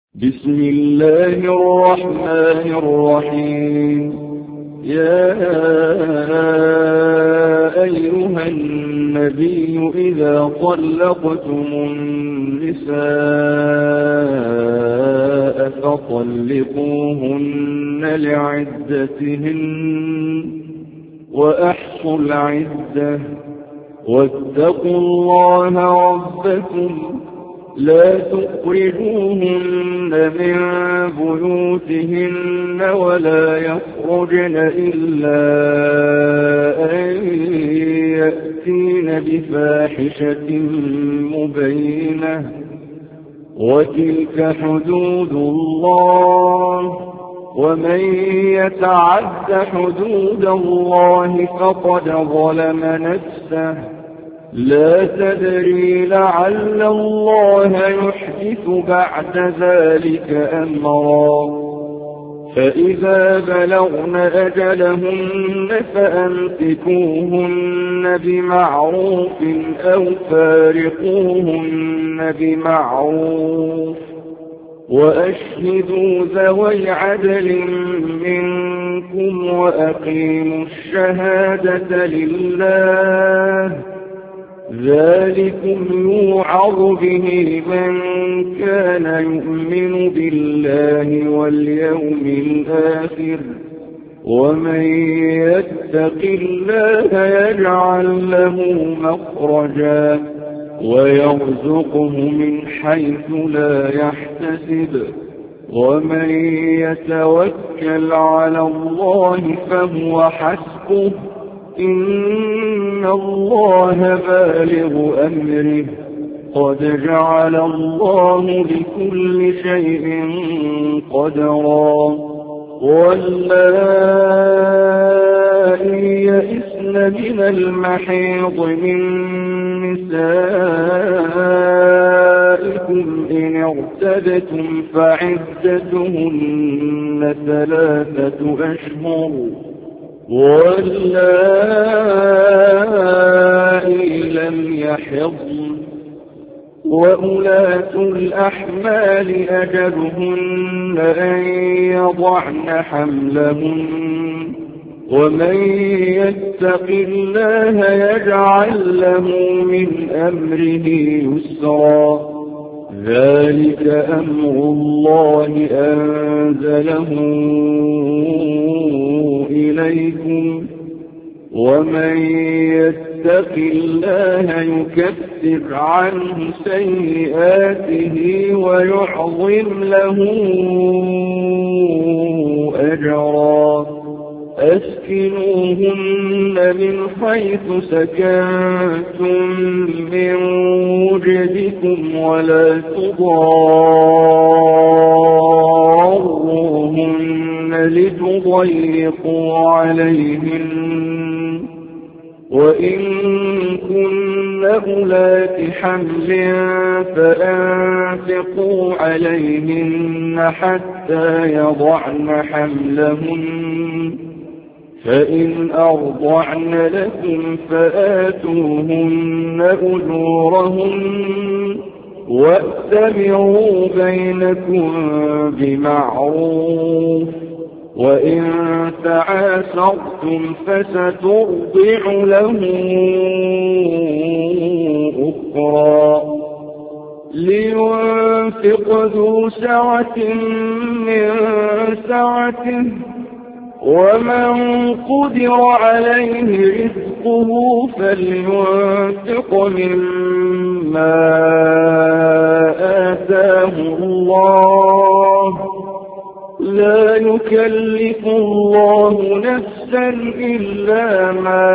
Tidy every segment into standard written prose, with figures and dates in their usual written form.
بسم الله الرحمن الرحيم. يا أيها النبي إذا طلقتم النساء فطلقوهن لعدتهن وأحصوا العدة واتقوا الله ربكم لا تخرجوهن من بيوتهن ولا يخرجن إلا أن يأتين بفاحشة مبينة وتلك حدود الله ومن يتعد حدود الله فقد ظلم نفسه لا تدري لعل الله يحدث بعد ذلك أمرا فإذا بلغن أجلهن فأمسكوهن بمعروف أو فارقوهن بمعروف وأشهدوا ذوي عدل منكم وأقيموا الشهادة لله ذلكم يوعظ به من كان يؤمن بالله واليوم الآخر ومن يتق الله يجعل له مخرجا ويرزقه من حيث لا يحتسب ومن يتوكل على الله فهو حسبه إن الله بالغ أمره قد جعل الله لكل شيء قدرا واللائي يئسن من المحيض من نسائكم إن ارتبتم فعدتهن 3 أشهر واللائي لم يحضن وأولاة الأحمال أجلهن أن يضعن حملهن ومن يتق الله يجعل له من أمره يسرا ذلك أمر الله أنزله إليكم ومن يتق الله يكفر عنه سيئاته ويعظم له أجرا أسكنوهن من حيث سكنتم من وجدكم ولا تضاروهن لتضيقوا عليهن وإن كن أولات حمل فأنفقوا عليهن حتى يضعن حملهن فإن أرضعن لكم فآتوهن أجورهن واتبعوا بينكم بمعروف وإن تعاسرتم فسترضع له أخرى لينفق ذو سعة من سعته ومن قدر عليه رزقه فلينفق مما آتاه الله لا يكلف الله نفسا إلا ما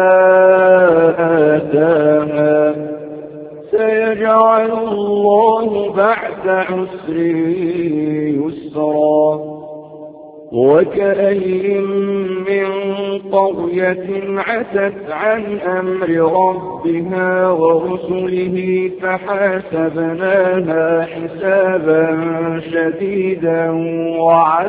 آتاها سيجعل الله بعد عسر يسرا وكأي من قرية عتت عن أمر ربها ورسله فحاسبناها حسابا شديدا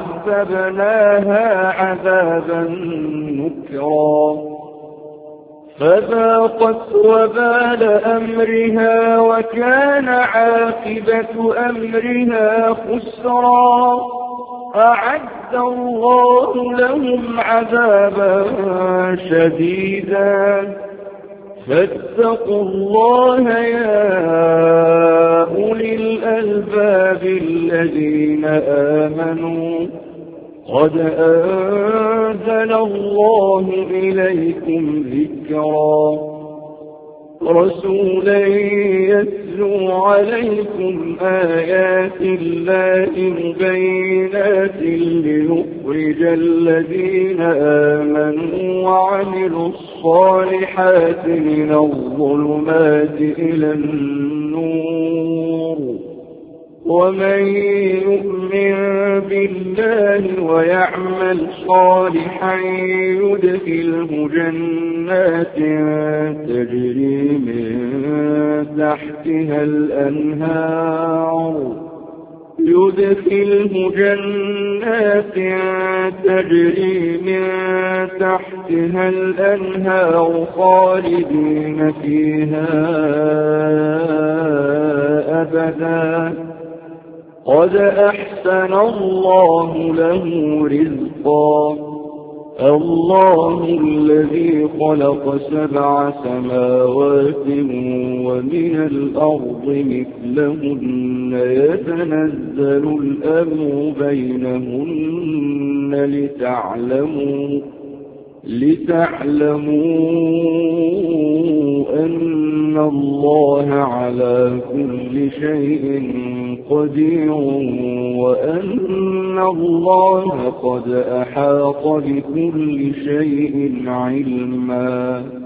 وعذبناها عذابا نكرا فذاقت وبال أمرها وكان عاقبة أمرها خسرا. أعد الله لهم عذابا شديدا فاتقوا الله يا أولي الألباب الذين آمنوا قد أنزل الله إليكم ذكرا رسولا يتلو عليكم آيات الله مبينات ليخرج الذين آمنوا وعملوا الصالحات من الظلمات إلى النور ومن يؤمن بالله ويعمل صالحا يدخله جنات تجري من تحتها الأنهار خالدين فيها أبدا قد أحسن الله له رزقا. الله الذي خلق 7 سماوات ومن الأرض مثلهن يتنزل الأمر بينهن لتعلموا أن الله على كل شيء قدير وأن الله قد أحاط بكل شيء علما.